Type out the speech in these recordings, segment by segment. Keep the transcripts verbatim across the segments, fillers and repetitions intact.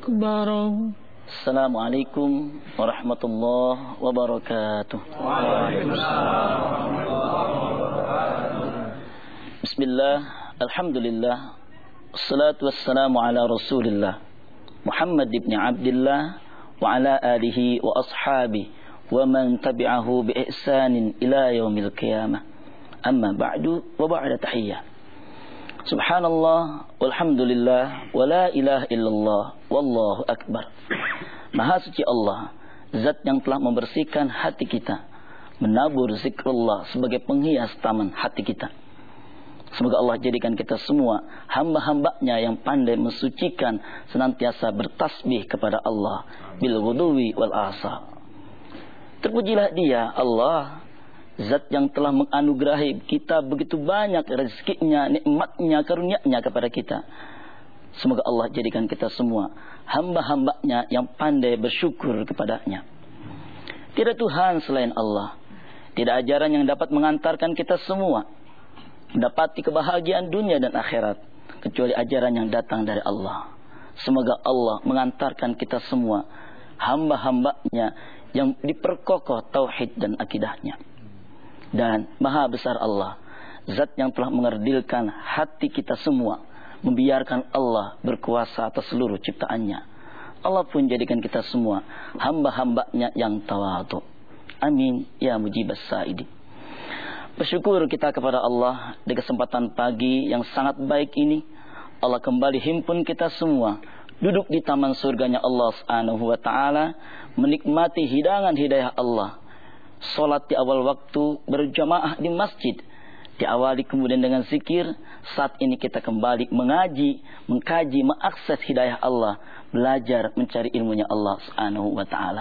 أكبر. السلام عليكم ورحمة الله وبركاته. وعليكم السلام ورحمة الله وبركاته. بسم الله الحمد لله والصلاة والسلام على رسول الله محمد بن عبد الله وعلى آله وأصحابه ومن تبعه بإحسان إلى يوم القيامة. أما بعد وبعد تحية. Subhanallah walhamdulillah wa la ilaha illallah wallahu akbar. Maha suci Allah, zat yang telah membersihkan hati kita, menabur zikrullah sebagai penghias taman hati kita. Semoga Allah jadikan kita semua hamba-hambanya yang pandai mensucikan, senantiasa bertasbih kepada Allah bil ghuduwi wal asal. Terpujilah Dia Allah, zat yang telah menganugerahi kita begitu banyak rezekinya, nikmatnya, karunia-Nya kepada kita. Semoga Allah jadikan kita semua hamba-hambanya yang pandai bersyukur kepada-Nya. Tidak Tuhan selain Allah. Tidak ajaran yang dapat mengantarkan kita semua mendapati kebahagiaan dunia dan akhirat kecuali ajaran yang datang dari Allah. Semoga Allah mengantarkan kita semua hamba-hambanya yang diperkokoh tauhid dan akidahnya. Dan maha besar Allah, zat yang telah mengerdilkan hati kita semua, membiarkan Allah berkuasa atas seluruh ciptaannya. Allah pun jadikan kita semua hamba-hambanya yang tawadu. Amin ya mujibas sa'idi. Bersyukur kita kepada Allah di kesempatan pagi yang sangat baik ini. Allah kembali himpun kita semua duduk di taman surganya Allah Subhanahu wa taala, menikmati hidangan hidayah Allah. Salat di awal waktu, berjamaah di masjid, diawali kemudian dengan zikir. Saat ini kita kembali mengaji, mengkaji, mengakses hidayah Allah, belajar mencari ilmunya Allah Subhanahu wa taala.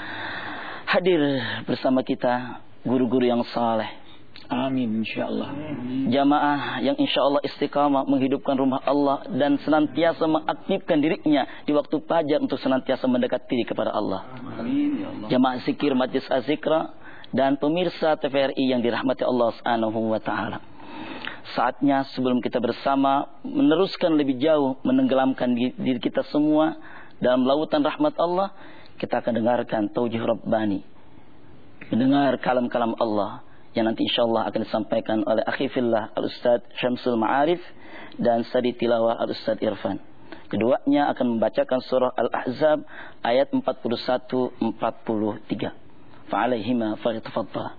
Hadir bersama kita guru-guru yang saleh. Amin insyaallah. Jamaah yang insyaallah istiqamah menghidupkan rumah Allah dan senantiasa mengaktifkan dirinya di waktu fajar untuk senantiasa mendekat diri kepada Allah. Amin ya Allah. Jamaah zikir Majlis Az-Zikra dan pemirsa T V R I yang dirahmati Allah Subhanahu wa taala. Saatnya sebelum kita bersama meneruskan lebih jauh, menenggelamkan diri kita semua dalam lautan rahmat Allah, kita akan dengarkan taujih Rabbani, mendengar kalam-kalam Allah yang nanti insyaallah akan disampaikan oleh akhi fillah Al-Ustaz Syamsul Ma'arif dan Sadi Tilawah Al-Ustaz Irfan. Keduanya akan membacakan surah Al-Ahzab ayat empat puluh satu empat puluh tiga. Fa'alaihima falyatafaddal.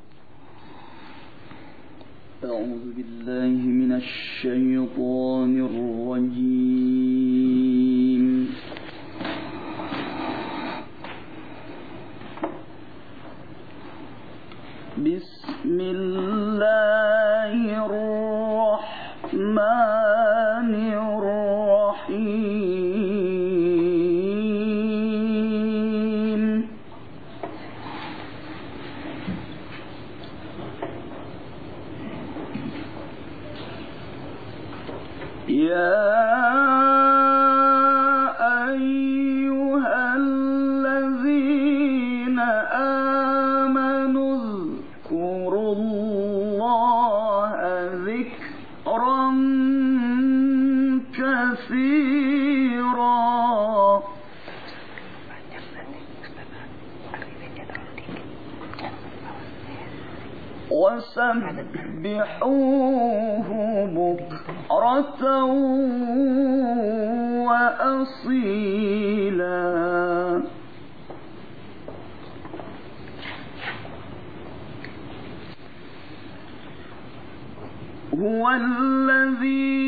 A'udzu billahi minasy syaithanir rajim. Bismillahirrahmanirrahim. Ya ayyuhallazina amanu zkurullaha dzikran katsira wasabbihuhu bukratan wa asila. Huwallazi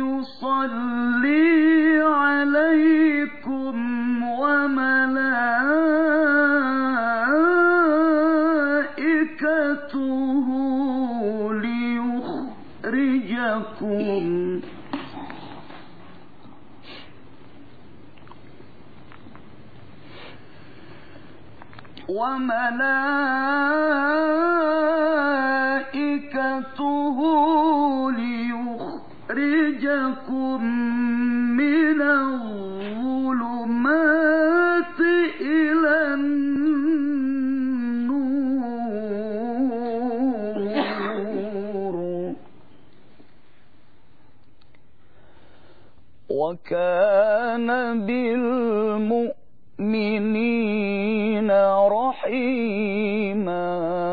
yusalli alaikum wa malaikatuhu liyukhrijakum wa malaikatuhu liyukhrijakum minadh dhulumati ilan nur وكان بالمؤمنين رحيما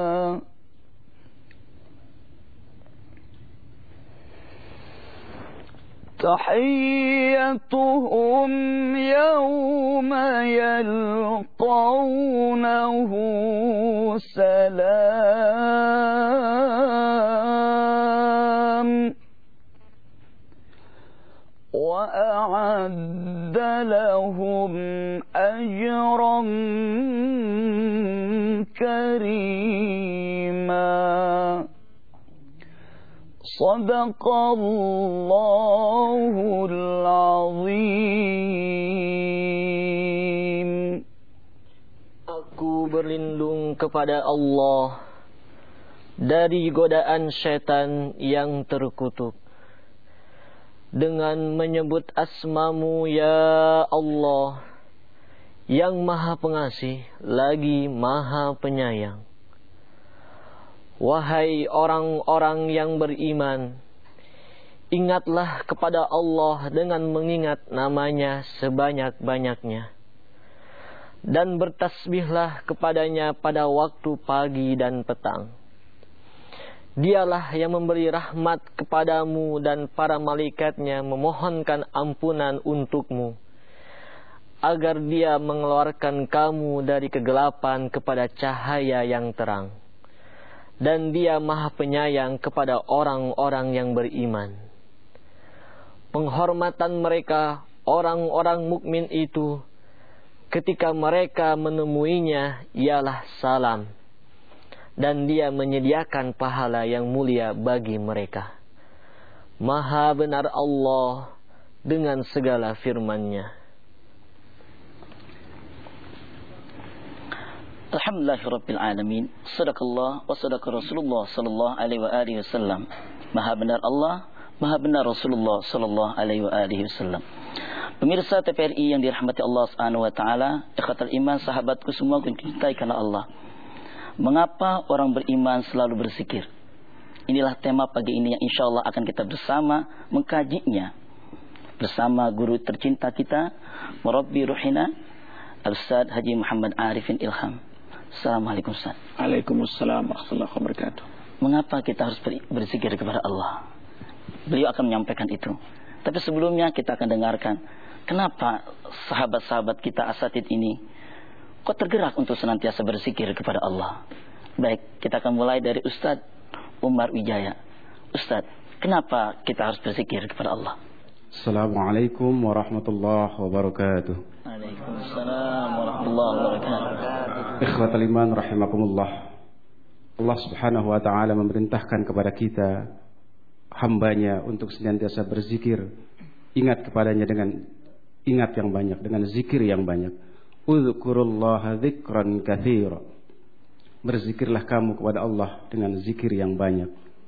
تحيتهم يوم يلقونه سلام وأعد لهم أجرا كريما صدق الله العظيم. Aku berlindung kepada Allah dari godaan syaitan yang terkutuk dengan menyebut asmamu ya Allah yang maha pengasih lagi maha penyayang. Wahai orang-orang yang beriman, ingatlah kepada Allah dengan mengingat namanya sebanyak-banyaknya. Dan bertasbihlah kepadanya pada waktu pagi dan petang. Dialah yang memberi rahmat kepadamu dan para malaikatnya memohonkan ampunan untukmu, agar dia mengeluarkan kamu dari kegelapan kepada cahaya yang terang. Dan dia maha penyayang kepada orang-orang yang beriman. Penghormatan mereka, orang-orang mukmin itu, ketika mereka menemuinya, ialah salam. Dan dia menyediakan pahala yang mulia bagi mereka. Maha benar Allah dengan segala firman-Nya. Alhamdulillahirabbil alamin. Shadaqallah wa shadaqa Rasulullah sallallahu alaihi wa alihi wasallam. Maha benar Allah, maha benar Rasulullah sallallahu alaihi wa alihi wasallam. Pemirsa T P R I yang dirahmati Allah Subhanahu wa taala, ikhwatul iman, sahabatku semua yang dicintai karena Allah. Mengapa orang beriman selalu berzikir? Inilah tema pagi ini yang insyaallah akan kita bersama mengkajinya bersama guru tercinta kita, murabbi ruhina, Al-Ustaz Haji Muhammad Arifin Ilham. Assalamualaikum Ustaz. Waalaikumsalam warahmatullahi wabarakatuh. Mengapa kita harus berzikir kepada Allah? Beliau akan menyampaikan itu. Tapi sebelumnya kita akan dengarkan kenapa sahabat-sahabat kita asatid ini kok tergerak untuk senantiasa berzikir kepada Allah. Baik, kita akan mulai dari Ustaz Umar Wijaya. Ustaz, kenapa kita harus berzikir kepada Allah? Assalamualaikum warahmatullahi wabarakatuh. Waalaikumsalam warahmatullahi wabarakatuh. Ikhwatal iman rahimakumullah. Allah Subhanahu wa taala memerintahkan kepada kita hambanya untuk senantiasa berzikir, ingat kepadanya dengan ingat yang banyak, dengan zikir yang banyak. Udzkurullaha dzikran katsira. Berzikirlah kamu kepada Allah dengan zikir yang banyak.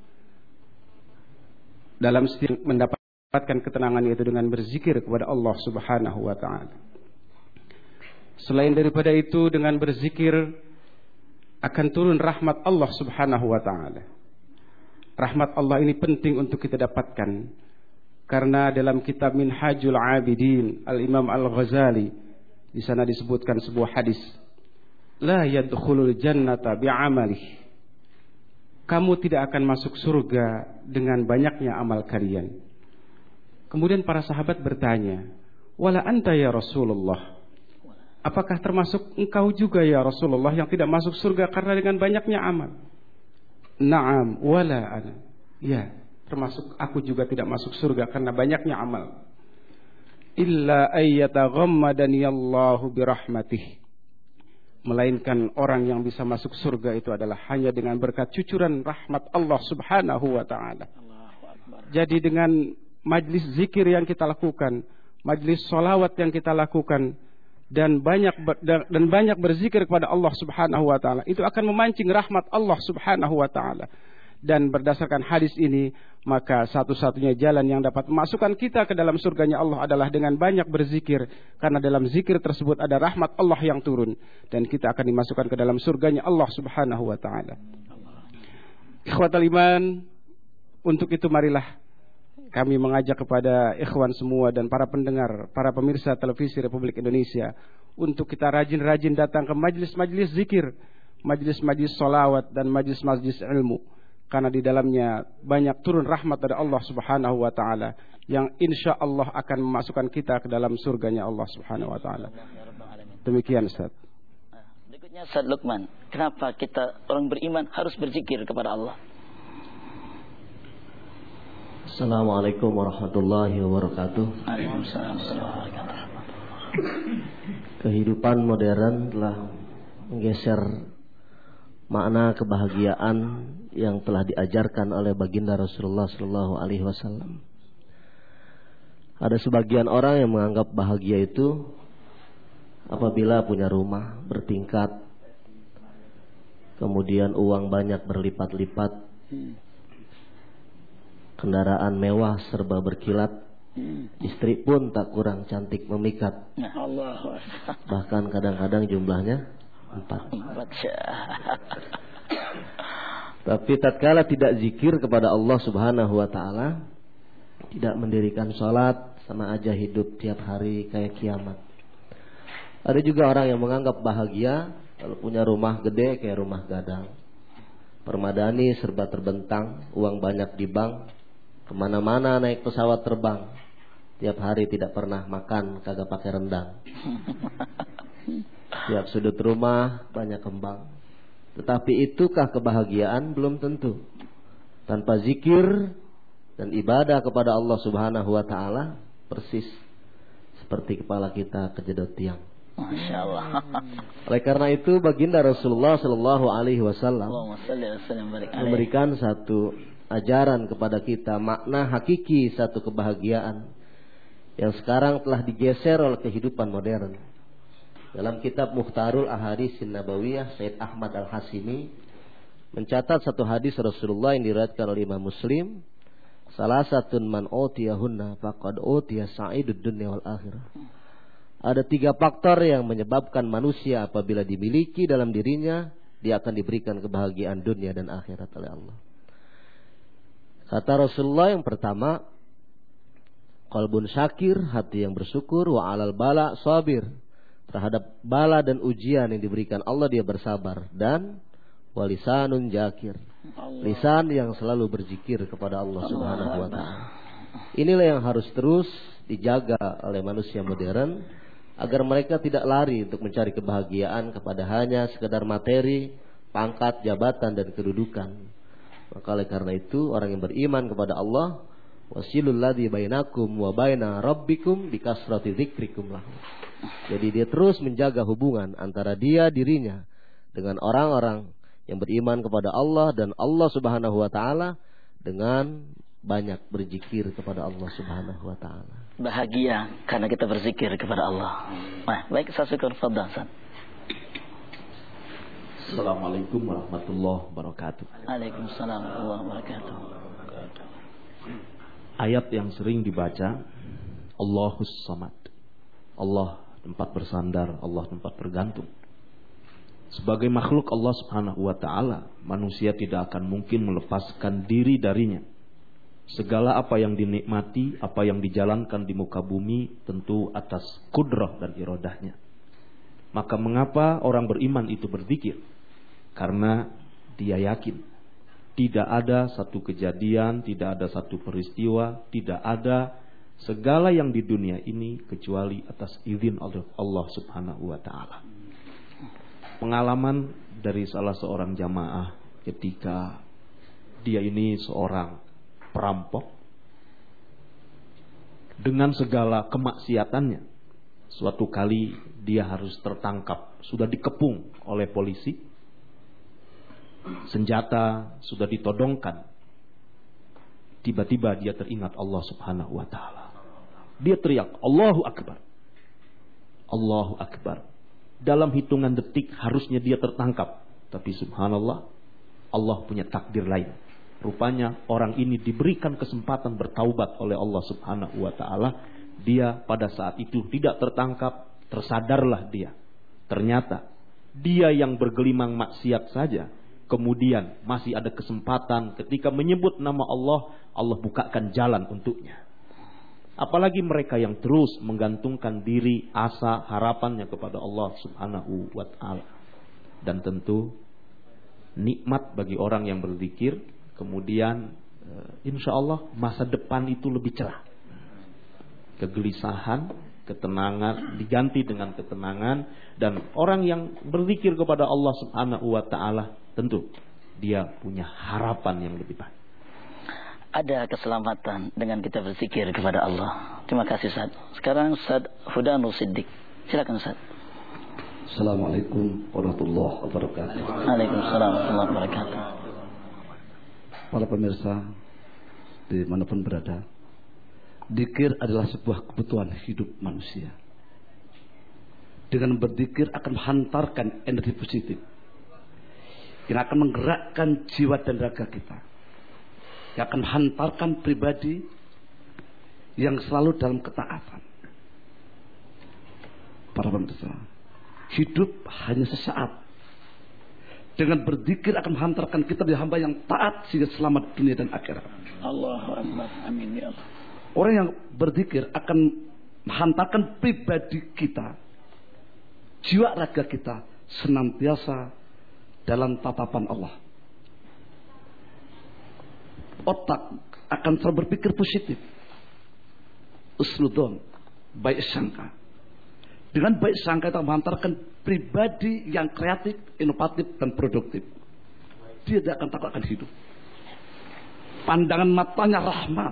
Dalam setiap mendapatkan ketenangan yaitu dengan berzikir kepada Allah Subhanahu wa taala. Selain daripada itu, dengan berzikir akan turun rahmat Allah Subhanahu wa taala. Rahmat Allah ini penting untuk kita dapatkan, karena dalam kitab Minhajul Abidin Al-Imam Al-Ghazali di sana disebutkan sebuah hadis, la yadkhulul jannata bi'amalih. Kamu tidak akan masuk surga dengan banyaknya amal kalian. Kemudian para sahabat bertanya, wala anta ya Rasulullah, apakah termasuk engkau juga ya Rasulullah yang tidak masuk surga karena dengan banyaknya amal? Naam wala ana. Ya, termasuk aku juga tidak masuk surga karena banyaknya amal. Illa ayyataghammadani Allahu birahmatih. Melainkan orang yang bisa masuk surga itu adalah hanya dengan berkat cucuran rahmat Allah Subhanahu wa taala. Jadi dengan majlis zikir yang kita lakukan, majlis solawat yang kita lakukan, dan banyak dan banyak berzikir kepada Allah Subhanahu wa taala, itu akan memancing rahmat Allah Subhanahu wa taala. Dan berdasarkan hadis ini, maka satu-satunya jalan yang dapat memasukkan kita ke dalam surganya Allah adalah dengan banyak berzikir, karena dalam zikir tersebut ada rahmat Allah yang turun dan kita akan dimasukkan ke dalam surganya Allah Subhanahu wa taala. Ikhwatal iman, untuk itu marilah kami mengajak kepada ikhwan semua dan para pendengar, para pemirsa televisi Republik Indonesia untuk kita rajin-rajin datang ke majlis-majlis zikir, majlis-majlis solawat dan majlis-majlis ilmu, karena di dalamnya banyak turun rahmat dari Allah Subhanahu wa taala yang insya Allah akan memasukkan kita ke dalam surganya Allah Subhanahu wa taala. Demikian Ustaz. Berikutnya Ustaz Luqman, kenapa kita orang beriman harus berzikir kepada Allah? Assalamualaikum warahmatullahi wabarakatuh. Waalaikumsalam warahmatullahi wabarakatuh. Kehidupan modern telah menggeser makna kebahagiaan yang telah diajarkan oleh baginda Rasulullah Shallallahu Alaihi Wasallam. Ada sebagian orang yang menganggap bahagia itu apabila punya rumah bertingkat, kemudian uang banyak berlipat-lipat, kendaraan mewah serba berkilat, istri pun tak kurang cantik memikat. Bahkan kadang-kadang jumlahnya empat. Tapi tatkala tidak zikir kepada Allah Subhanahu wa taala, tidak mendirikan sholat, sama aja hidup tiap hari kayak kiamat. Ada juga orang yang menganggap bahagia kalau punya rumah gede kayak rumah gadang, permadani serba terbentang, uang banyak di bank, kemana-mana naik pesawat terbang, tiap hari tidak pernah makan kagak pakai rendang. Tiap sudut rumah banyak kembang. Tetapi itukah kebahagiaan? Belum tentu. Tanpa zikir dan ibadah kepada Allah Subhanahu wa taala, persis seperti kepala kita kejedot tiang. Masya Allah. Oleh karena itu baginda Rasulullah Shallallahu Alaihi Wasallam memberikan satu ajaran kepada kita, makna hakiki satu kebahagiaan yang sekarang telah digeser oleh kehidupan modern. Dalam kitab Mukhtarul Ahaditsin Nabawiyah, Sayyid Ahmad Al-Hasimi mencatat satu hadis Rasulullah yang diriwayatkan oleh Imam Muslim, salasatun man utiyahunna faqad utiya sa'idud dunya wal akhirah. Ada tiga faktor yang menyebabkan manusia apabila dimiliki dalam dirinya, dia akan diberikan kebahagiaan dunia dan akhirat oleh Allah. Kata Rasulullah, yang pertama, qalbun syakir, hati yang bersyukur, wa alal bala sabir, terhadap bala dan ujian yang diberikan Allah dia bersabar, dan walisanun jakir, lisan yang selalu berzikir kepada Allah Subhanahu wa taala. Inilah yang harus terus dijaga oleh manusia modern agar mereka tidak lari untuk mencari kebahagiaan kepada hanya sekedar materi, pangkat, jabatan dan kedudukan. Maka oleh karena itu orang yang beriman kepada Allah, wasilul ladzi bainakum wa baina rabbikum bikasrati dzikrikum lahu. Jadi dia terus menjaga hubungan antara dia dirinya dengan orang-orang yang beriman kepada Allah dan Allah Subhanahu wa taala dengan banyak berzikir kepada Allah Subhanahu wa taala. Bahagia karena kita berzikir kepada Allah. Nah, baik, saya syukur fadhal. Assalamualaikum warahmatullahi wabarakatuh. Waalaikumsalam warahmatullahi wabarakatuh. Ayat yang sering dibaca, Allahus Samad. Allah tempat bersandar, Allah tempat bergantung. Sebagai makhluk Allah Subhanahu wa taala, manusia tidak akan mungkin melepaskan diri darinya. Segala apa yang dinikmati, apa yang dijalankan di muka bumi tentu atas kudrah dan iradahnya. Maka mengapa orang beriman itu berzikir? Karena dia yakin tidak ada satu kejadian, tidak ada satu peristiwa, tidak ada segala yang di dunia ini kecuali atas izin Allah Subhanahu wa taala. Pengalaman dari salah seorang jamaah ketika dia ini seorang perampok dengan segala kemaksiatannya. Suatu kali dia harus tertangkap, sudah dikepung oleh polisi. Senjata sudah ditodongkan. Tiba-tiba dia teringat Allah Subhanahu wa taala. Dia teriak, Allahu Akbar. Allahu Akbar. Dalam hitungan detik harusnya dia tertangkap. Tapi subhanallah, Allah punya takdir lain. Rupanya orang ini diberikan kesempatan bertaubat oleh Allah Subhanahu wa taala. Dia pada saat itu tidak tertangkap, tersadarlah dia. Ternyata dia yang bergelimang maksiat saja kemudian masih ada kesempatan ketika menyebut nama Allah, Allah bukakan jalan untuknya. Apalagi mereka yang terus menggantungkan diri, asa, harapannya kepada Allah Subhanahu wa ta'ala. Dan tentu nikmat bagi orang yang berzikir, kemudian insya Allah masa depan itu lebih cerah. Kegelisahan, ketenangan diganti dengan ketenangan, dan orang yang berzikir kepada Allah Subhanahu wa ta'ala tentu dia punya harapan yang lebih baik. Ada keselamatan dengan kita berzikir kepada Allah. Terima kasih Ustaz. Sekarang Ustaz Hudanu Siddiq. Silakan Ustaz. Assalamualaikum warahmatullahi wabarakatuh. Waalaikumsalam warahmatullahi wabarakatuh. Para pemirsa dimanapun berada, dzikir adalah sebuah kebutuhan hidup manusia. Dengan berzikir akan menghantarkan energi positif yang akan menggerakkan jiwa dan raga kita, yang akan menghantarkan pribadi yang selalu dalam ketaatan. Para pemirsa, hidup hanya sesaat. Dengan berzikir akan menghantarkan kita menjadi hamba yang taat sehingga selamat dunia dan akhirat. Allahu Akbar. Amin ya Allah. Orang yang berzikir akan menghantarkan pribadi kita, jiwa raga kita senantiasa dalam tatapan Allah. Otak akan selalu berpikir positif. Usnudon, baik sangka. Dengan baik sangka itu menghantarkan pribadi yang kreatif, inovatif, dan produktif. Dia tidak akan takut akan hidup. Pandangan matanya rahmat.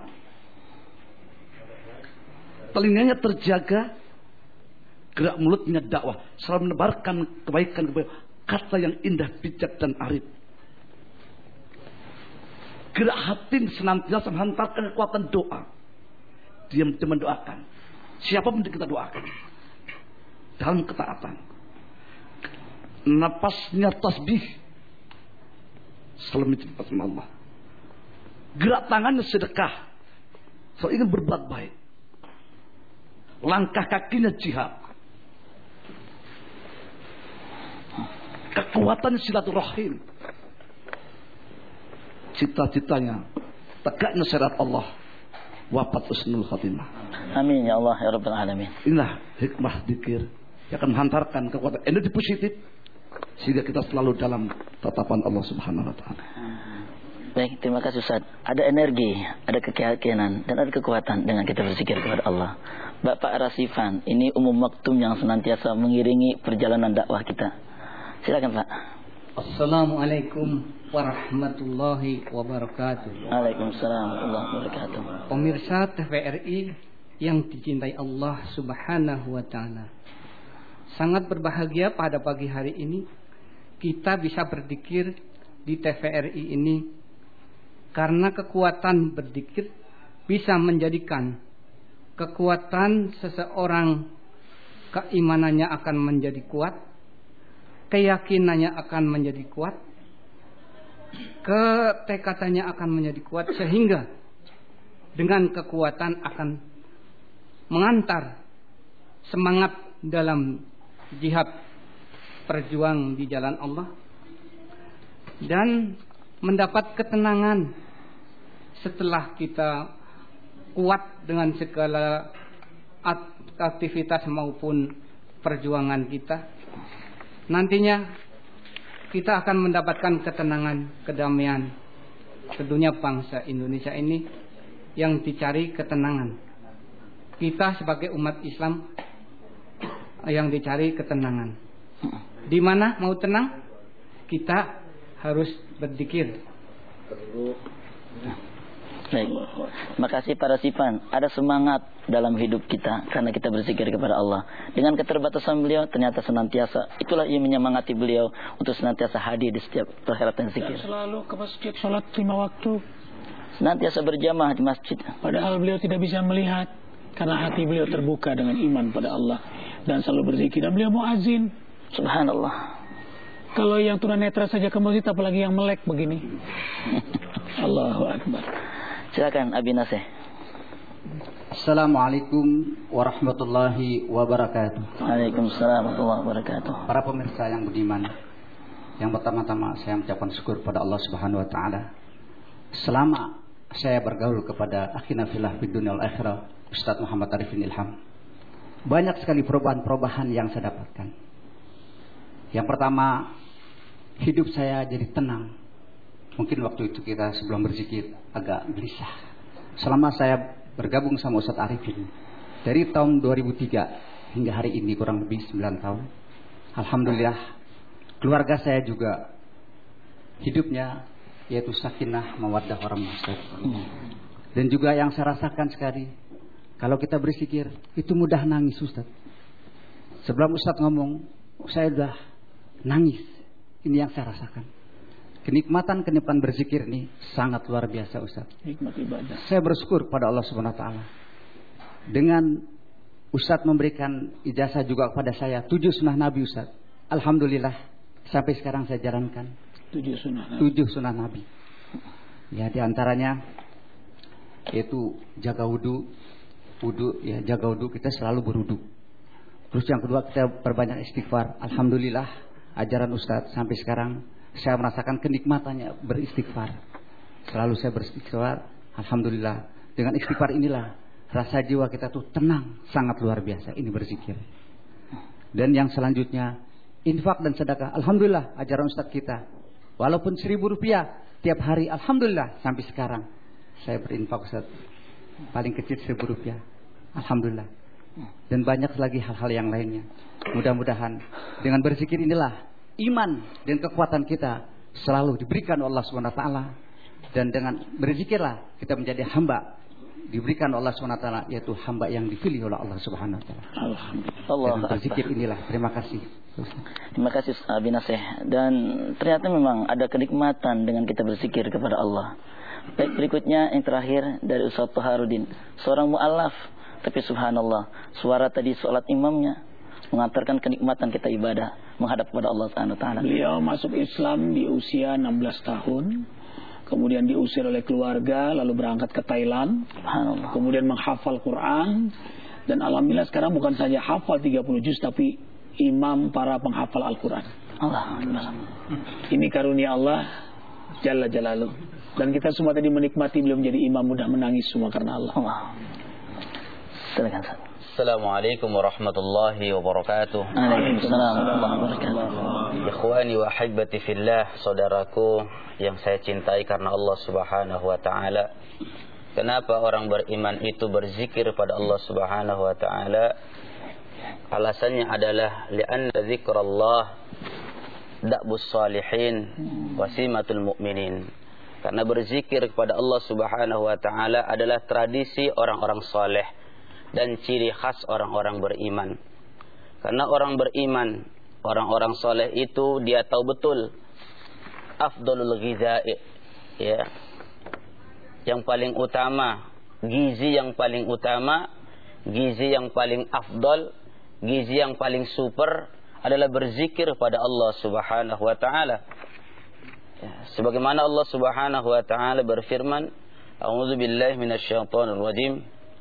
Telinganya terjaga. Gerak mulutnya dakwah. Selalu menebarkan kebaikan-kebaikan. Kata yang indah, bijak, dan arif. Gerak hati senantiasa menghantarkan kekuatan doa. Dia mendoakan. Siapapun kita doakan. Dalam ketaatan. Napasnya tasbih. Selalu mencintai Allah. Gerak tangannya sedekah. Selalu ingin berbuat baik. Langkah kakinya jihad. Kekuatan silaturahim. Cita-citanya tegaknya syariat Allah. Wafat husnul khatimah. Amin ya Allah ya Rabbal Alamin. Inilah hikmah dzikir yang akan menghantarkan kekuatan energi positif sehingga kita selalu dalam tatapan Allah Subhanahu wa taala. Baik, terima kasih Ustaz. Ada energi, ada keyakinan, dan ada kekuatan dengan kita berzikir kepada Allah. Bapak Rasifan, ini umum maktum yang senantiasa mengiringi perjalanan dakwah kita. Silakan Pak. Assalamualaikum warahmatullahi wabarakatuh. Waalaikumsalam warahmatullahi wabarakatuh. Pemirsa T V R I yang dicintai Allah Subhanahu wa taala. Sangat berbahagia pada pagi hari ini kita bisa berzikir di T V R I ini, karena kekuatan berzikir bisa menjadikan kekuatan seseorang, keimanannya akan menjadi kuat, keyakinannya akan menjadi kuat, ketekatannya akan menjadi kuat, sehingga dengan kekuatan akan mengantar semangat dalam jihad perjuang di jalan Allah dan mendapat ketenangan setelah kita kuat dengan segala aktivitas maupun perjuangan kita. Nantinya kita akan mendapatkan ketenangan, kedamaian tentunya bangsa Indonesia ini yang dicari ketenangan. Kita sebagai umat Islam yang dicari ketenangan. Di mana mau tenang? Kita harus berzikir. Baik. Terima kasih para Sifan. Ada semangat dalam hidup kita karena kita berzikir kepada Allah. Dengan keterbatasan beliau ternyata senantiasa, itulah yang menyemangati beliau untuk senantiasa hadir di setiap perhelatan zikir. Selalu ke masjid sholat lima waktu. Senantiasa berjamaah di masjid. Padahal beliau tidak bisa melihat karena hati beliau terbuka dengan iman pada Allah dan selalu berzikir. Dan beliau muazin. Subhanallah. Kalau yang tunanetra saja ke masjid, apalagi yang melek begini. Allahu Akbar. Silakan Abi Nasih. Assalamualaikum warahmatullahi wabarakatuh. Waalaikumsalam warahmatullahi wabarakatuh. Para pemirsa yang budiman, Yang pertama-tama saya mengucapkan syukur pada Allah Subhanahu wa taala. Selama saya bergaul kepada akhina fillah fid dunya wal akhirah, Ustaz Muhammad Arifin Ilham, banyak sekali perubahan-perubahan yang saya dapatkan. Yang pertama, hidup saya jadi tenang. Mungkin waktu itu kita sebelum berzikir agak gelisah. Selama saya bergabung sama Ustaz Arifin dari tahun dua ribu tiga hingga hari ini kurang lebih sembilan tahun, alhamdulillah keluarga saya juga hidupnya yaitu sakinah mawaddah warahmah. Dan juga yang saya rasakan sekali, kalau kita berzikir itu mudah nangis Ustaz. Sebelum Ustaz ngomong, saya sudah nangis. Ini yang saya rasakan. Kenikmatan-kenikmatan berzikir ini sangat luar biasa Ustaz. Nikmat ibadah. Saya bersyukur pada Allah Subhanahu wa taala. Dengan Ustaz memberikan ijazah juga kepada saya tujuh sunnah Nabi Ustaz. Alhamdulillah sampai sekarang saya jalankan tujuh sunnah Nabi. Tujuh sunnah Nabi. Ya, di antaranya yaitu jaga wudu, wudu ya jaga wudu, kita selalu berwudu. Terus yang kedua kita perbanyak istighfar. Alhamdulillah ajaran Ustaz sampai sekarang saya merasakan kenikmatannya beristighfar. Selalu saya beristighfar. Alhamdulillah dengan istighfar inilah rasa jiwa kita tuh tenang, sangat luar biasa. Ini berzikir. Dan yang selanjutnya infak dan sedekah. Alhamdulillah ajaran Ustaz kita. Walaupun seribu rupiah tiap hari, alhamdulillah sampai sekarang saya berinfak Ustaz. Paling kecil seribu rupiah. Alhamdulillah. Dan banyak lagi hal-hal yang lainnya. Mudah-mudahan dengan berzikir inilah iman dan kekuatan kita selalu diberikan Allah Subhanahu wa taala. Dan dengan berzikirlah kita menjadi hamba diberikan Allah Subhanahu wa taala, yaitu hamba yang dipilih oleh Allah Subhanahu wa taala. Alhamdulillah. Dengan berzikir inilah. Terima kasih. Terima kasih Abi Nasih. Dan ternyata memang ada kenikmatan dengan kita berzikir kepada Allah. Baik, berikutnya yang terakhir dari Ustaz Taharudin, seorang mu'alaf, tapi subhanallah suara tadi salat imamnya mengantarkan kenikmatan kita ibadah menghadap kepada Allah Subhanahu wa taala. Beliau masuk Islam di usia enam belas tahun. Kemudian diusir oleh keluarga, lalu berangkat ke Thailand. Kemudian menghafal Quran. Dan alhamdulillah sekarang bukan saja hafal tiga puluh juz, tapi imam para penghafal Al-Quran. Allah. Ini karunia Allah Jalla Jalaluh. Dan kita semua tadi menikmati beliau menjadi imam, mudah menangis semua karena Allah. Allah. Silakan. Assalamualaikum warahmatullahi wabarakatuh. Waalaikumsalam warahmatullahi wabarakatuh. Ikhwani wa ahibati fillah, saudaraku yang saya cintai karena Allah Subhanahu wa taala. Kenapa orang beriman itu berzikir pada Allah Subhanahu wa taala? Alasannya adalah li'anna zikrullah da'bus salihin wasimatul mu'minin. Karena berzikir kepada Allah Subhanahu wa taala adalah tradisi orang-orang saleh dan ciri khas orang-orang beriman. Karena orang beriman, orang-orang saleh itu dia tahu betul afdalul ghidha'i, ya. Yang paling utama, gizi yang paling utama, gizi yang paling afdal, gizi yang paling super adalah berzikir pada Allah Subhanahu wa taala. Ya, sebagaimana Allah Subhanahu wa taala berfirman, A'udzu billahi minasyaitonir rajim.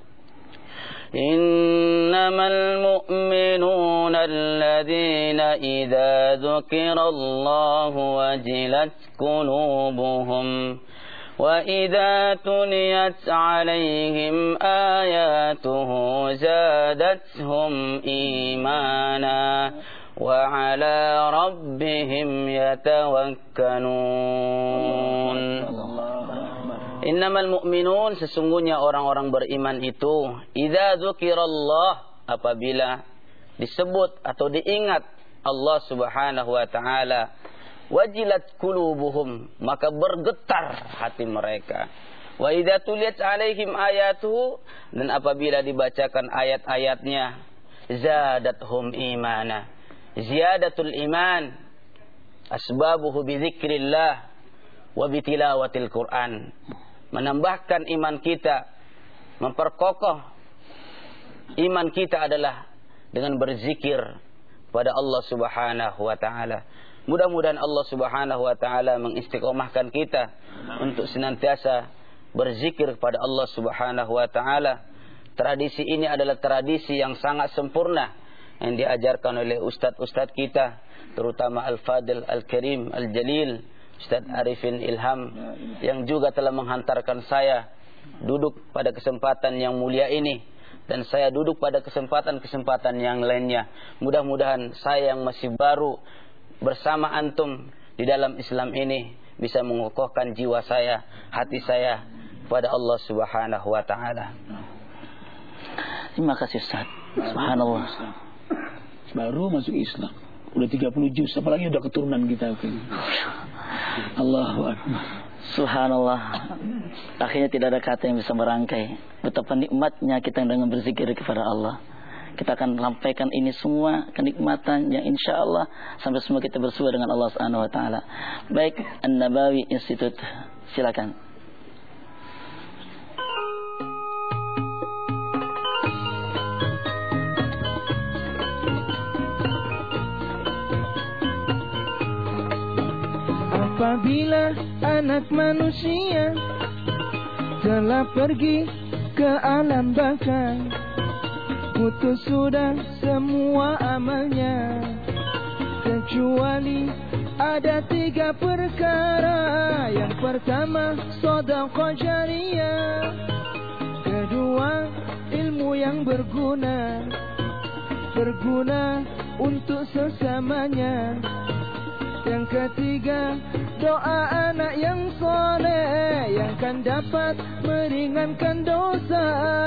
Innamal mu'minuna alladzina idza dzukirallahu wajilat qulubuhum wa idza tuliyat 'alaihim ayatuhu zadatuhum imana wa 'ala rabbihim yatawakkalun. Innamal mu'minun, sesungguhnya orang-orang beriman itu idza dzukirallah, apabila disebut atau diingat Allah Subhanahu wa taala, wajilat qulubuhum, maka bergetar hati mereka. Wa idza tuliyat 'alaihim ayatuhu, dan apabila dibacakan ayat-ayatnya, zadatuhum imana. Ziyadatul iman asbabuhu bizikrillah wa bitilawatil Quran. Menambahkan iman kita, memperkokoh iman kita adalah dengan berzikir pada Allah Subhanahu wa taala. Mudah-mudahan Allah Subhanahu wa taala mengistiqomahkan kita untuk senantiasa berzikir kepada Allah Subhanahu wa taala. Tradisi ini adalah tradisi yang sangat sempurna yang diajarkan oleh ustadz-ustadz kita, terutama Al-Fadil, Al-Karim, Al-Jalil, Ustadz Arifin Ilham, yang juga telah menghantarkan saya duduk pada kesempatan yang mulia ini, dan saya duduk pada kesempatan-kesempatan yang lainnya. Mudah-mudahan saya yang masih baru bersama antum di dalam Islam ini bisa mengokohkan jiwa saya, hati saya pada Allah Subhanahu wa taala. Terima kasih Ustaz. Subhanallah. Baru masuk Islam, udah tiga puluh juz, apalagi udah keturunan kita. Allahu Akbar. Subhanallah. Akhirnya tidak ada kata yang bisa merangkai betapa nikmatnya kita dengan berzikir kepada Allah. Kita akan sampaikan ini semua kenikmatan yang insya Allah sampai semua kita bersua dengan Allah Subhanahu wa taala. Baik, An-Nabawi Institute, silakan. Apabila anak manusia telah pergi ke alam baka, putus sudah semua amalnya, kecuali ada tiga perkara. Yang pertama sedekah jariyah, kedua ilmu yang berguna, berguna untuk sesamanya, yang ketiga doa anak yang soleh yang kan dapat meringankan dosa.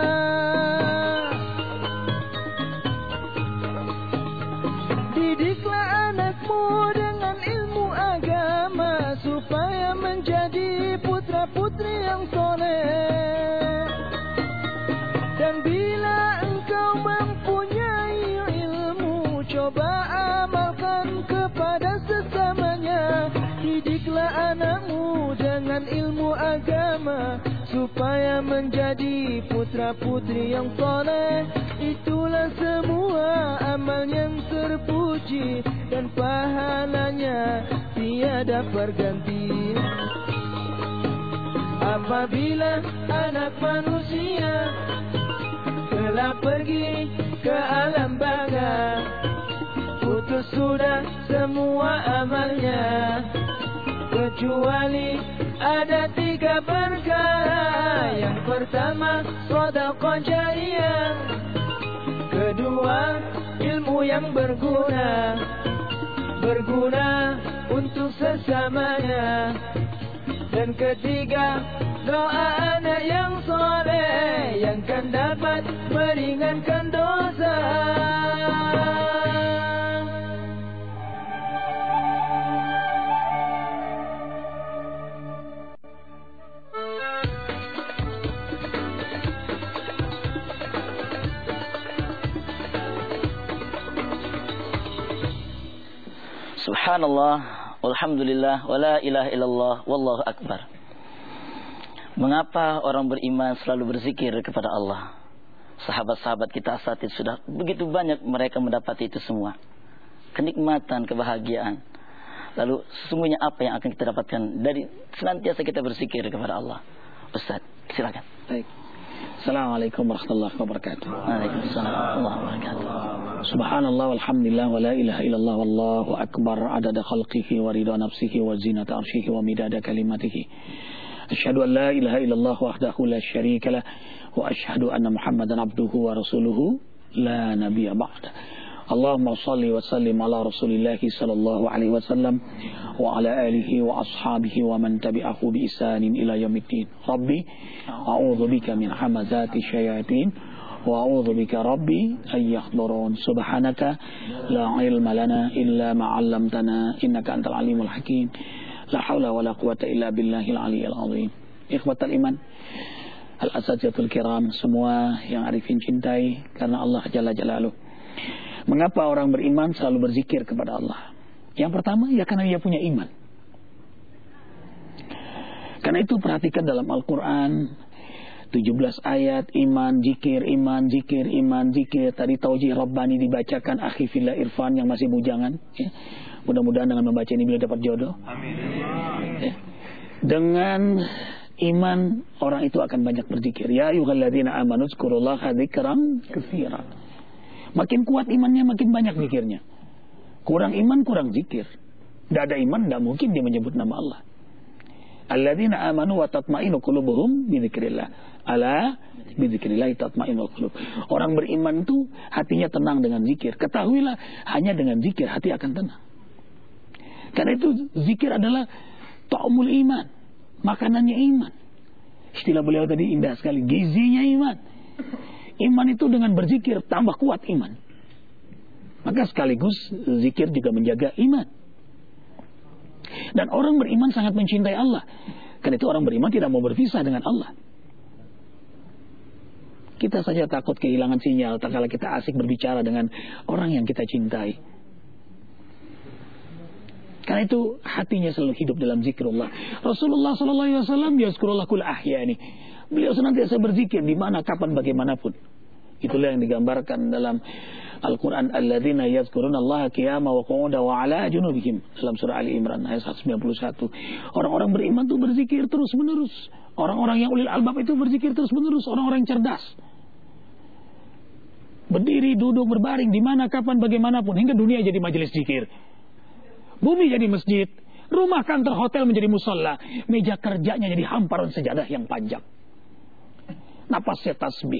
Didiklah anakmu dengan ilmu agama supaya menjadi putra-putri yang soleh. Dan bila engkau mempunyai ilmu, coba amalkan kepada sesamanya. Didiklah anakmu dengan ilmu agama supaya menjadi putra-putri yang soleh. Itulah semua amal yang terpuji dan pahalanya tiada berganti. Apabila anak manusia telah pergi ke alam baka, putus sudah semua amalnya, kecuali ada tiga perkara. Yang pertama sedekah jariyah, kedua ilmu yang berguna, berguna untuk sesamanya, dan ketiga doa anak yang soleh yang kan dapat meringankan dosa. Subhanallah, walhamdulillah, wala ilaha illallah, wallahu akbar. Mengapa orang beriman selalu berzikir kepada Allah? Sahabat-sahabat kita asatid sudah begitu banyak mereka mendapati itu semua. Kenikmatan, kebahagiaan. Lalu sesungguhnya apa yang akan kita dapatkan dari senantiasa kita berzikir kepada Allah? Ustaz, silakan. Baik. Assalamualaikum warahmatullahi wabarakatuh. Waalaikumsalam warahmatullahi wabarakatuh. Subhanallah walhamdulillah wa la ilaha illallah wallahu akbar adada khalqihi wa ridha nafsihi wa zinata arshihi wa midada kalimatihi. Asyhadu an la ilaha illallah wahdahu la syarika lah wa asyhadu anna Muhammadan abduhu wa rasuluhu la nabiyya ba'da. Allahumma salli wa sallim ala Rasulillah sallallahu alaihi wasallam wa ala alihi wa ashabihi wa man tabi'ahu bi ihsanin ila yaumiddin. Rabbi a'udzu bika min hamazati syayatin wa a'udzu bika rabbi ay yahdurun. Subhanaka la ilma lana illa ma 'allamtana innaka antal alimul hakim. La haula wa la quwata illa billahil aliyyil azim. Ikhwatal iman, al-asatizatul kiram, semua yang arifin cintai karena Allah jalla jalaluh. Mengapa orang beriman selalu berzikir kepada Allah? Yang pertama, ya karena dia punya iman. Karena itu perhatikan dalam Al-Quran tujuh belas ayat iman, zikir, iman, zikir, iman, zikir. Tadi taujih Rabbani dibacakan, akhi fillah Irfan yang masih bujangan. Ya. Mudah-mudahan dengan membaca ini beliau dapat jodoh. Amin. Ya. Dengan iman orang itu akan banyak berzikir. Ya ayyuhalladzina amanu dzkurullaha dzikran katsiran. Makin kuat imannya, makin banyak zikirnya. Kurang iman, kurang zikir. Tidak ada iman, tidak mungkin dia menyebut nama Allah. Alladzina amanu wa tatma'innu qulubuhum bi dzikrillah. Ala bi dzikrillah tatma'innul qulub. Orang beriman itu hatinya tenang dengan zikir. Ketahuilah, hanya dengan zikir hati akan tenang. Karena itu zikir adalah ta'amul iman, makanannya iman. Istilah beliau tadi indah sekali, gizinya iman. Iman itu dengan berzikir tambah kuat iman. Maka sekaligus zikir juga menjaga iman. Dan orang beriman sangat mencintai Allah. Karena itu orang beriman tidak mau berpisah dengan Allah. Kita saja takut kehilangan sinyal tak kala kita asik berbicara dengan orang yang kita cintai. Karena itu hatinya selalu hidup dalam zikrullah. Rasulullah sallallahu alaihi wasallam yazkurullah kul ahyani. Beliau senantiasa berzikir di mana, kapan, bagaimanapun. Itulah yang digambarkan dalam Al-Quran. Alladzina yazkurunallaha qiyama wa qu'uda wa ala junubihim. Dalam surah Ali Imran ayat seratus sembilan puluh satu. Orang-orang beriman itu berzikir terus menerus. Orang-orang yang ulil albab itu berzikir terus menerus. Orang-orang yang cerdas. Berdiri, duduk, berbaring di mana, kapan, bagaimanapun, hingga dunia jadi majelis zikir. Bumi jadi masjid, rumah, kantor, hotel menjadi musola, meja kerjanya jadi hamparan sejadah yang panjang. Napasnya tasbih.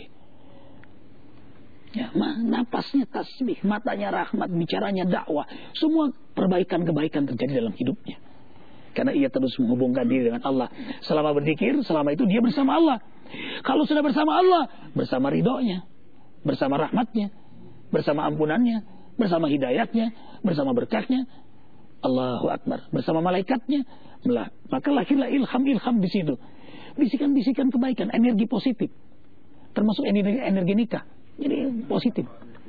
Ya, napasnya tasbih, matanya rahmat, bicaranya dakwah. Semua perbaikan-kebaikan terjadi dalam hidupnya. Karena ia terus menghubungkan diri dengan Allah. Selama berzikir, selama itu dia bersama Allah. Kalau sudah bersama Allah, bersama ridhonya, bersama rahmatnya, bersama ampunannya, bersama hidayatnya, bersama berkahnya. Allahu Akbar. Bersama malaikatnya, maka lahirlah ilham-ilham di situ. Bisikan-bisikan kebaikan, energi positif. Termasuk energi, energi nikah. Jadi positif.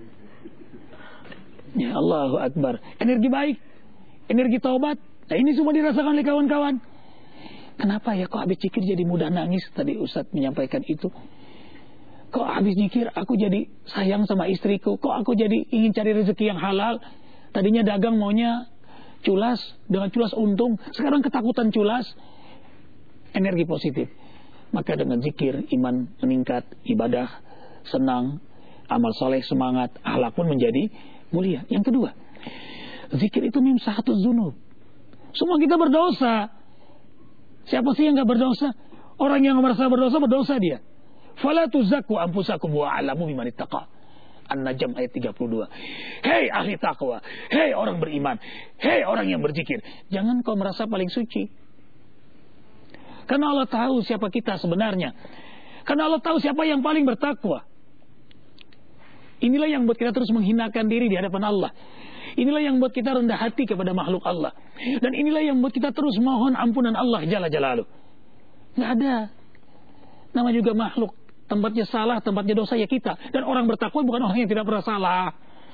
Ya Allahu Akbar. Energi baik, energi taubat. Nah ini semua dirasakan oleh kawan-kawan. Kenapa ya kok habis zikir jadi mudah nangis? Tadi Ustadz menyampaikan itu. Kok habis zikir aku jadi sayang sama istriku? Kok aku jadi ingin cari rezeki yang halal? Tadinya dagang maunya culas, dengan culas untung, sekarang ketakutan culas. Energi positif. Maka dengan zikir iman meningkat, ibadah senang, amal soleh semangat, akhlak pun menjadi mulia. Yang kedua, zikir itu mimsahatuz dzunub. Semua kita berdosa. Siapa sih yang enggak berdosa? Orang yang merasa berdosa, berdosa dia. Fala tuzakku anfusakum wa a'lamu biman ittaqa. An-Najm ayat tiga puluh dua. Hei ahli takwa, hei orang beriman, hei orang yang berzikir, jangan kau merasa paling suci. Karena Allah tahu siapa kita sebenarnya. Karena Allah tahu siapa yang paling bertakwa. Inilah yang buat kita terus menghinakan diri di hadapan Allah. Inilah yang buat kita rendah hati kepada makhluk Allah. Dan inilah yang buat kita terus mohon ampunan Allah Jalla Jalaluh. Nggak ada. Nama juga makhluk. Tempatnya salah, tempatnya dosa ya kita. Dan orang bertakwa bukan orang yang tidak pernah salah.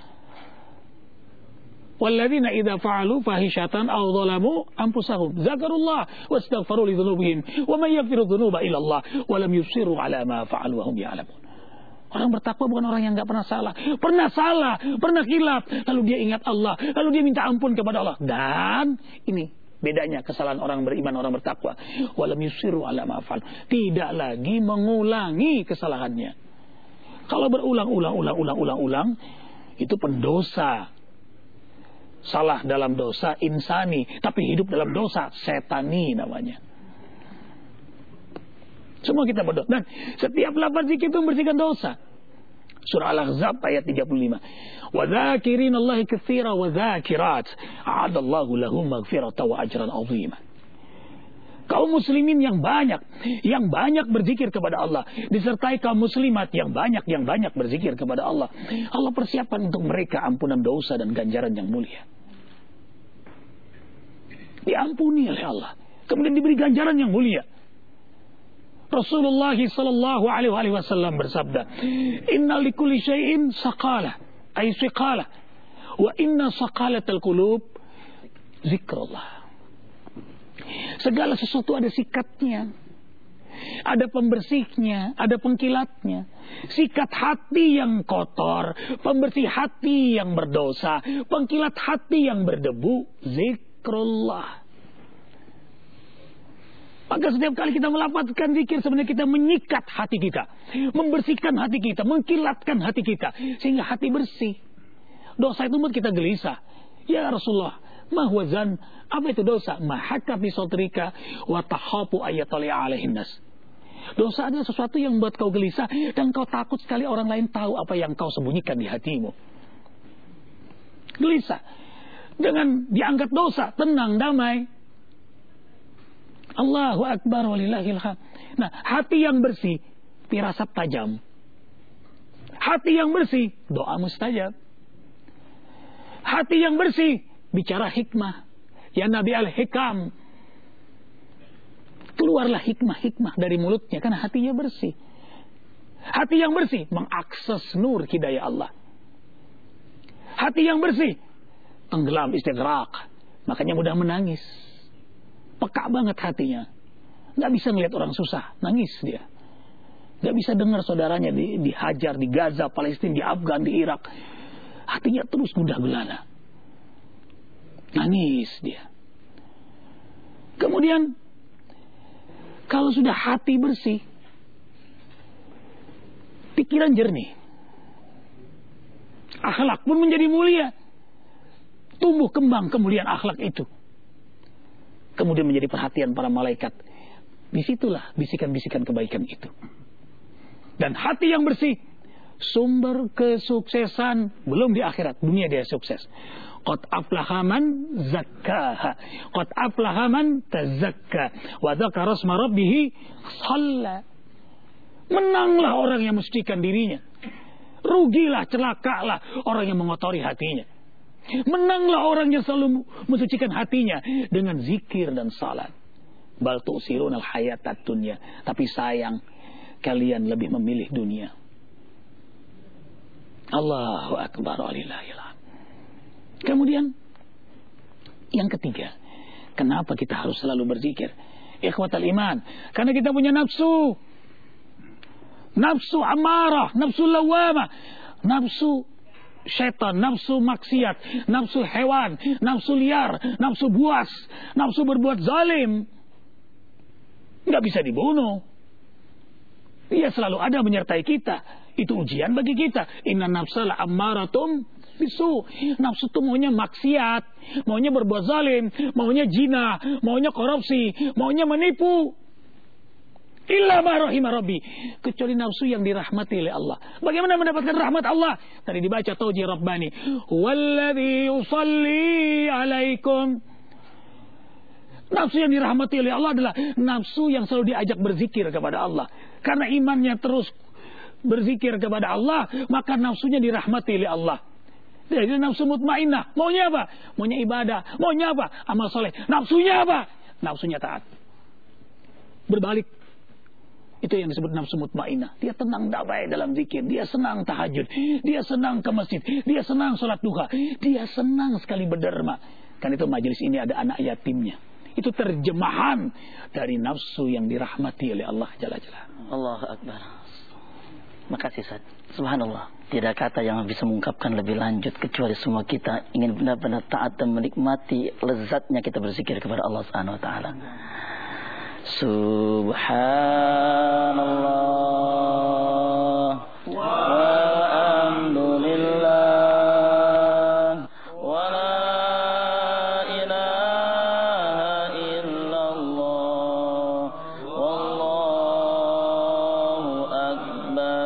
Walladzina idza fa'alu fahishatan aw dzalamu anfusahum dzakarullah wastaghfaru li dzunubihim wa may yaghfiru dzunuba illa Allah wa lam yusiru ala ma fa'alu wa hum ya'lamun. Orang bertakwa bukan orang yang enggak pernah salah. Pernah salah, pernah khilaf, lalu dia ingat Allah, lalu dia minta ampun kepada Allah. Dan ini bedanya kesalahan orang beriman, orang bertakwa. Walam yusiru ala ma'afal. Tidak lagi mengulangi kesalahannya. Kalau berulang-ulang, ulang-ulang, ulang-ulang, itu pendosa. Salah dalam dosa insani, tapi hidup dalam dosa setani namanya. Semua kita berdosa. Dan setiap lafaz zikir itu membersihkan dosa. Surah Al-Ahzab ayat tiga puluh lima. Wa dzakirinallahi katsira wa dzakirat a'adallahu lahum maghfiratan wa ajran 'azima. Kaum muslimin yang banyak, yang banyak berzikir kepada Allah, disertai kaum muslimat yang banyak, yang banyak berzikir kepada Allah. Allah persiapkan untuk mereka ampunan dosa dan ganjaran yang mulia. Diampuni oleh Allah, kemudian diberi ganjaran yang mulia. Rasulullah sallallahu alaihi wasallam bersabda, "Inna likulli syai'in saqala, ay siqala, wa inna saqalatal qulub zikrullah." Segala sesuatu ada sikatnya, ada pembersihnya, ada pengkilatnya. Sikat hati yang kotor, pembersih hati yang berdosa, pengkilat hati yang berdebu, zikrullah. Maka setiap kali kita melafazkan zikir, sebenarnya kita menyikat hati kita, membersihkan hati kita, mengkilatkan hati kita, sehingga hati bersih. Dosa itu membuat kita gelisah. Ya Rasulullah, ma huwa zan? Apa itu dosa? Ma hakka fi sadrika wa tahapu ayatali alaihin nas. Dosa adalah sesuatu yang membuat kau gelisah dan kau takut sekali orang lain tahu apa yang kau sembunyikan di hatimu. Gelisah. Dengan diangkat dosa, tenang, damai. Allahu Akbar walillahil hamd. Nah, hati yang bersih, firasat tajam. Hati yang bersih, doa mustajab. Hati yang bersih, bicara hikmah. Ya Nabi al-Hikam. Keluarlah hikmah-hikmah dari mulutnya karena hatinya bersih. Hati yang bersih mengakses nur hidayah Allah. Hati yang bersih tenggelam istighraq, makanya mudah menangis. Peka banget hatinya. Gak bisa melihat orang susah, nangis dia. Gak bisa dengar saudaranya di, dihajar di Gaza, Palestina, di Afgan, di Irak. Hatinya terus gundah gulana. Nangis dia. Kemudian kalau sudah hati bersih, pikiran jernih, akhlak pun menjadi mulia. Tumbuh kembang kemuliaan akhlak itu. Kemudian menjadi perhatian para malaikat. Disitulah bisikan-bisikan kebaikan itu. Dan hati yang bersih, sumber kesuksesan belum di akhirat, dunia dia sukses. Qad aflaha man zakkaha, qad aflaha man tazakka, wa dzakara asma rabbih shalla. Menanglah orang yang mensucikan dirinya. Rugilah, celakalah orang yang mengotori hatinya. Menanglah orang yang selalu mensucikan hatinya dengan zikir dan salat. Bal tu'sirunal hayatad dunya, tapi sayang kalian lebih memilih dunia. Allahu Akbar walillahil hamd. Kemudian yang ketiga, kenapa kita harus selalu berzikir? Ikhwatal iman, karena kita punya nafsu. Nafsu amarah, nafsu lawamah, nafsu syaitan, nafsu maksiat, nafsu hewan, nafsu liar, nafsu buas, nafsu berbuat zalim. Nggak bisa dibunuh. Dia selalu ada menyertai kita. Itu ujian bagi kita. Inna nafsala ammaratum bisu. Nafsu itu maunya maksiat, maunya berbuat zalim, maunya zina, maunya korupsi, maunya menipu. Illa ma rahimah rabbi, kecuali nafsu yang dirahmati oleh Allah. Bagaimana mendapatkan rahmat Allah? Tadi dibaca Tauji Rabbani, walladzi yusalli alaikum. Nafsu yang dirahmati oleh Allah adalah nafsu yang selalu diajak berzikir kepada Allah. Karena imannya terus berzikir kepada Allah, maka nafsunya dirahmati oleh Allah. Jadi nafsu mutmainnah, maunya apa? Maunya ibadah, maunya apa? Amal soleh. Nafsunya apa? Nafsunya taat. Berbalik. Itu yang disebut nafsu mutmainnah. Dia tenang damai dalam zikir. Dia senang tahajud. Dia senang ke masjid. Dia senang sholat duha. Dia senang sekali berderma. Kan itu majelis ini ada anak yatimnya. Itu terjemahan dari nafsu yang dirahmati oleh Allah Jalla Jalla. Allahu Akbar. Makasih Ustaz. Subhanallah. Tidak kata yang bisa mengungkapkan lebih lanjut kecuali semua kita ingin benar-benar taat dan menikmati lezatnya kita berzikir kepada Allah Subhanahu wa taala. Subhanallah walhamdulillah wa la ilaha illallah wallahu akbar.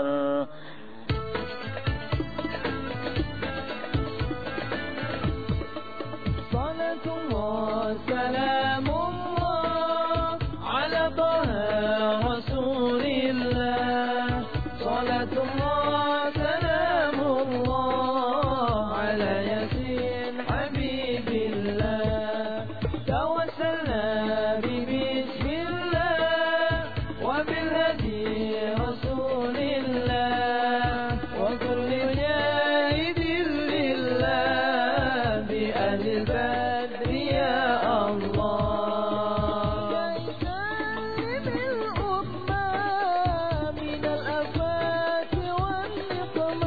Salatullah salamullah ala taha rasulillah. Salatullah salamullah ala yasin habibillah. Tawassalna bi bismillah wa bil hadi rasulillah wa kulli mujahidin lillah bi ahli badri ya Allah. من الآفات والنقمة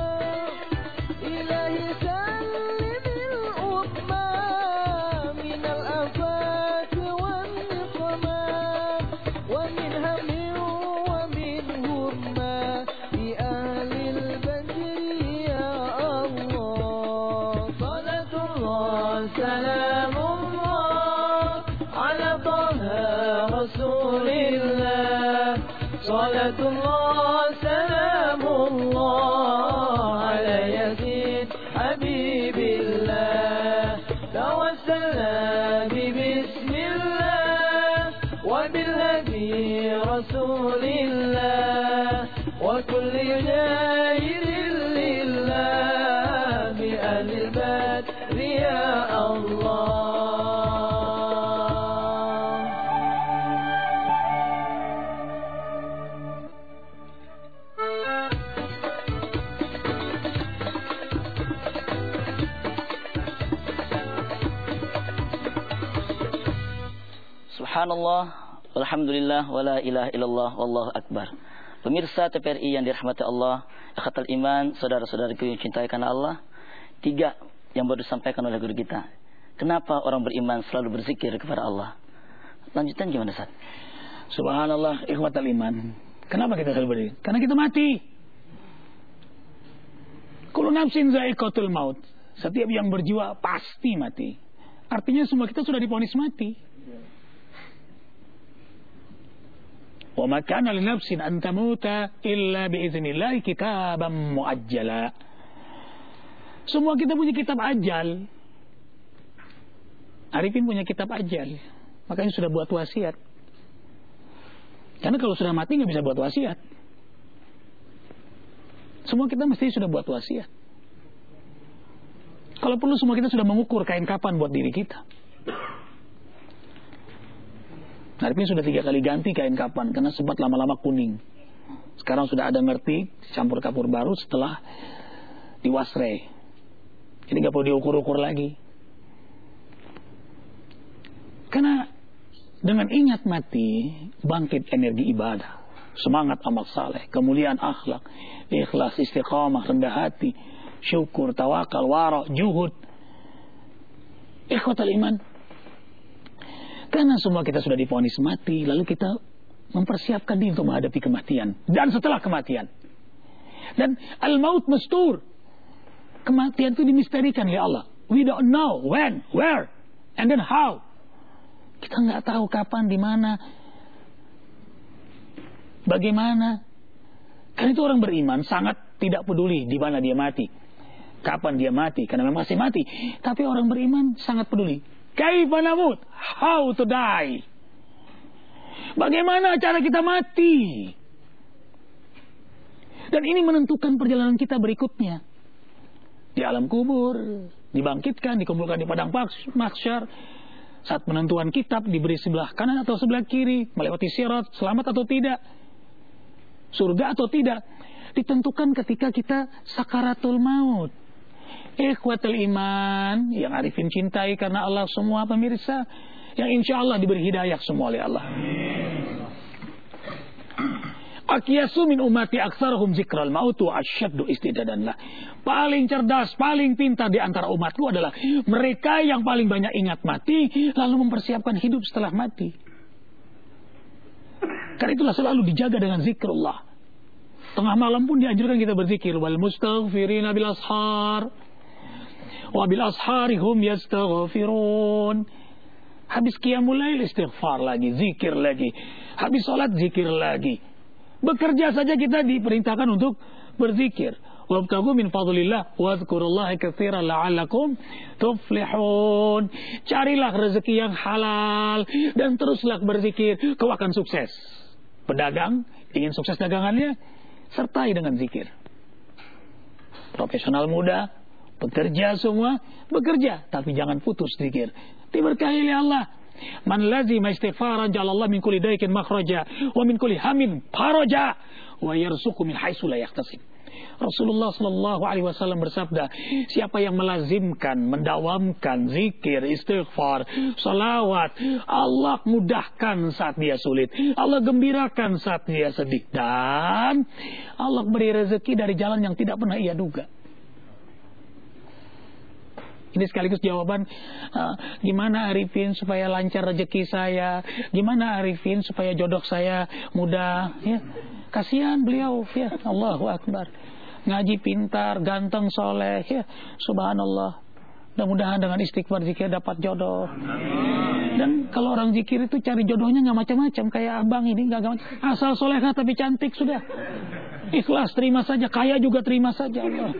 Salatullah salamullah ala yasin habibillah tawassalna bi bismillah wa bil hadi rasulillah wa kulli jahilin lillah bi ahlil badri ya Allah. Subhanallah, alhamdulillah, wala ilaha illallah, wallahu akbar. Pemirsa T P R I yang dirahmati Allah, ikhwatal iman, saudara-saudaraku yang cintai karena Allah. Tiga yang baru disampaikan oleh guru kita. Kenapa orang beriman selalu berzikir kepada Allah? Lanjutan gimana, Ustaz? Subhanallah, ikhwatal iman. Kenapa kita selalu berzikir? Karena kita mati. Kullu nafsin za'iqatul maut. Setiap yang berjiwa pasti mati. Artinya semua kita sudah divonis mati. Wa ma kana li nafsin an tamuta illa bi idznillah kitaban muajjala. Semua kita punya kitab ajal. Arifin punya kitab ajal. Makanya sudah buat wasiat. Karena kalau sudah mati nggak bisa buat wasiat. Semua kita mesti sudah buat wasiat. Kalau perlu semua kita sudah mengukur kain kapan buat diri kita. Arifin sudah tiga kali ganti kain kapan karena sempat lama-lama kuning. Sekarang sudah ada ngerti campur kapur baru setelah diwasre. Jadi nggak perlu diukur-ukur lagi. Karena dengan ingat mati bangkit energi ibadah, semangat amal saleh, kemuliaan akhlak, ikhlas, istiqamah, rendah hati, syukur, tawakal, wara', juhud. Ikhwatal iman. Karena semua kita sudah divonis mati, lalu kita mempersiapkan diri untuk menghadapi kematian dan setelah kematian. Dan al-maut mastur. Kematian itu dimisterikan oleh Allah. We don't know when, where, and then how. Kita nggak tahu kapan, di mana, bagaimana. Karena itu orang beriman sangat tidak peduli di mana dia mati, kapan dia mati, karena memang masih mati. Tapi orang beriman sangat peduli. Kaifa namut? How to die? Bagaimana cara kita mati? Dan ini menentukan perjalanan kita berikutnya. Di alam kubur, dibangkitkan, dikumpulkan di padang mahsyar. Saat penentuan kitab diberi sebelah kanan atau sebelah kiri, melewati sirat, selamat atau tidak, surga atau tidak, ditentukan ketika kita sakaratul maut. Ikhwatul iman yang Arifin cintai karena Allah semua pemirsa, yang insya Allah diberi hidayah semua oleh Allah. Akiyasu min ummati aktsaruhum zikral mautu asyaddu istidadan lah. Paling cerdas, paling pintar di antara umatku adalah mereka yang paling banyak ingat mati lalu mempersiapkan hidup setelah mati. Karena itulah selalu dijaga dengan zikrullah. Tengah malam pun dianjurkan kita berzikir, wal mustaghfirina bil ashar wa bil asharihum yastaghfirun. Habis qiyamul lail istighfar lagi, zikir lagi. Habis salat zikir lagi. Bekerja saja kita diperintahkan untuk berzikir. Wabtaghu min fadlillah wadhkurullaha katsiran la'allakum tuflihun. Carilah rezeki yang halal dan teruslah berzikir, kau akan sukses. Pedagang ingin sukses dagangannya, sertai dengan zikir. Profesional muda, bekerja semua, bekerja, tapi jangan putus zikir. Diberkahi oleh Allah. Man lazima istighfaran ja'alallahu min kulli daikin makhraja wa min kulli hamin faraja wa yarzuqu min haitsu la yahtasib. Rasulullah sallallahu alaihi wasallam bersabda, siapa yang melazimkan, mendawamkan zikir, istighfar, salawat, Allah mudahkan saat dia sulit, Allah gembirakan saat dia sedih, dan Allah beri rezeki dari jalan yang tidak pernah ia duga. Ini sekaligus jawaban uh, gimana Arifin supaya lancar rezeki saya, gimana Arifin supaya jodoh saya mudah, ya. Kasihan beliau, ya. Allahu Akbar. Ngaji pintar, ganteng, soleh, ya. Subhanallah. Mudah-mudahan dengan istighfar zikir dapat jodoh. Dan kalau orang zikir itu cari jodohnya nggak macam-macam kayak abang ini, nggak macam. Asal solehah tapi cantik sudah. Ikhlas terima saja, kaya juga terima saja. Allah.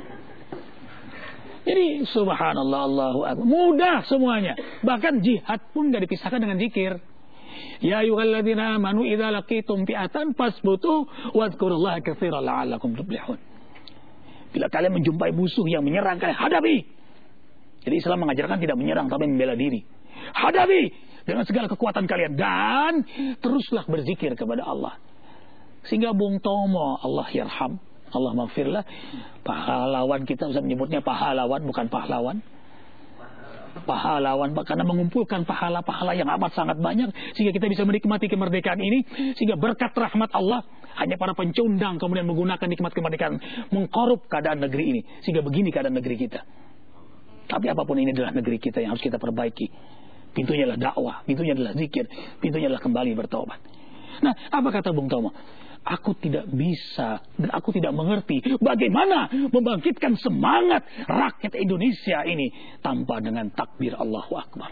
Jadi subhanallah, Allahu akbar. Mudah semuanya. Bahkan jihad pun nggak dipisahkan dengan zikir. Ya ayyuhalladzina amanu idza laqitum fi'atan fasbutu wadhkurullaha katsiran la'allakum tuflihun. Bila kalian menjumpai musuh yang menyerang, kalian hadapi. Jadi Islam mengajarkan tidak menyerang tapi membela diri. Hadapi dengan segala kekuatan kalian dan teruslah berzikir kepada Allah. Sehingga Bung Tomo, Allah yarham, Allah maghfirlah, pahlawan kita, Ustaz menyebutnya pahlawan bukan pahlawan. Pahlawan karena mengumpulkan pahala-pahala yang amat sangat banyak sehingga kita bisa menikmati kemerdekaan ini, sehingga berkat rahmat Allah hanya para pencundang kemudian menggunakan nikmat kemerdekaan mengkorup keadaan negeri ini sehingga begini keadaan negeri kita. Tapi apapun ini adalah negeri kita yang harus kita perbaiki. Pintunya adalah dakwah, pintunya adalah zikir, pintunya adalah kembali bertobat. Nah, apa kata Bung Tomo? Aku tidak bisa dan aku tidak mengerti bagaimana membangkitkan semangat rakyat Indonesia ini tanpa dengan takbir Allahu Akbar.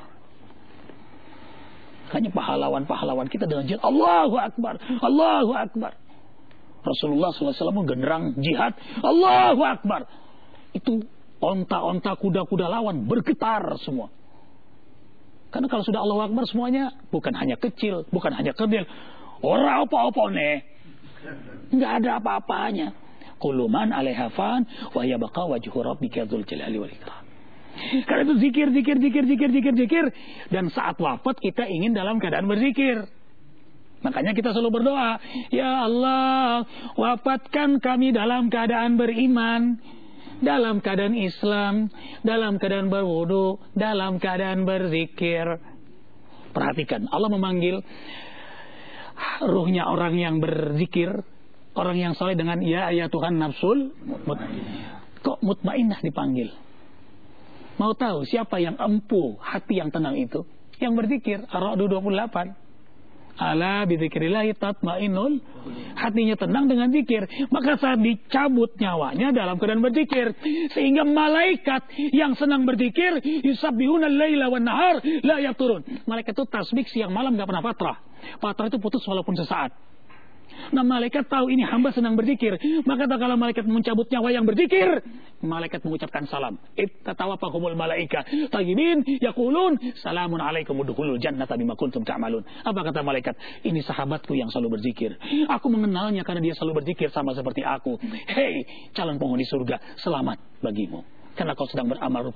Hanya pahlawan-pahlawan kita dengan jihad Allahu Akbar, Allahu Akbar. Rasulullah shallallahu alaihi wasallam menggenderang jihad Allahu Akbar. Itu onta-onta kuda-kuda lawan bergetar semua. Karena kalau sudah Allahu Akbar semuanya bukan hanya kecil, bukan hanya kerdil. Ora apa-apa nih. Enggak ada apa-apanya. Kullu man 'alaiha fan wa yabqa wajhu rabbika dzul jalali wal ikram. Karena itu zikir, zikir, zikir, zikir, zikir, zikir. Dan saat wafat kita ingin dalam keadaan berzikir. Makanya kita selalu berdoa, ya Allah, wafatkan kami dalam keadaan beriman, dalam keadaan Islam, dalam keadaan berwudu, dalam keadaan berzikir. Perhatikan, Allah memanggil ruhnya orang yang berzikir, orang yang soleh dengan ya ya Tuhan nafsul mut, kok mutmainnah dipanggil. Mau tahu siapa yang empuh, hati yang tenang itu? Yang berzikir. Ar-Ra'd dua puluh delapan. Ala bidzikrillah tatmainnul, hatinya tenang dengan zikir. Maka saat dicabut nyawanya dalam keadaan berzikir, sehingga malaikat yang senang berzikir yusabbihuna al-laila wan nahar la yafturun. Malaikat itu tasbih siang malam enggak pernah patrah. Patrah itu putus walaupun sesaat. Nah, malaikat tahu ini hamba senang berzikir, maka kalau malaikat mencabut nyawa yang berzikir, malaikat mengucapkan salam. Ittatawaffahumul malaika tayyibin yaqulun salamun alaikum udkhulul jannata bima kuntum ta'malun. Apa kata malaikat? Ini sahabatku yang selalu berzikir. Aku mengenalnya karena dia selalu berzikir sama seperti aku. Hei, calon penghuni surga, selamat bagimu. Karena kau sedang beramal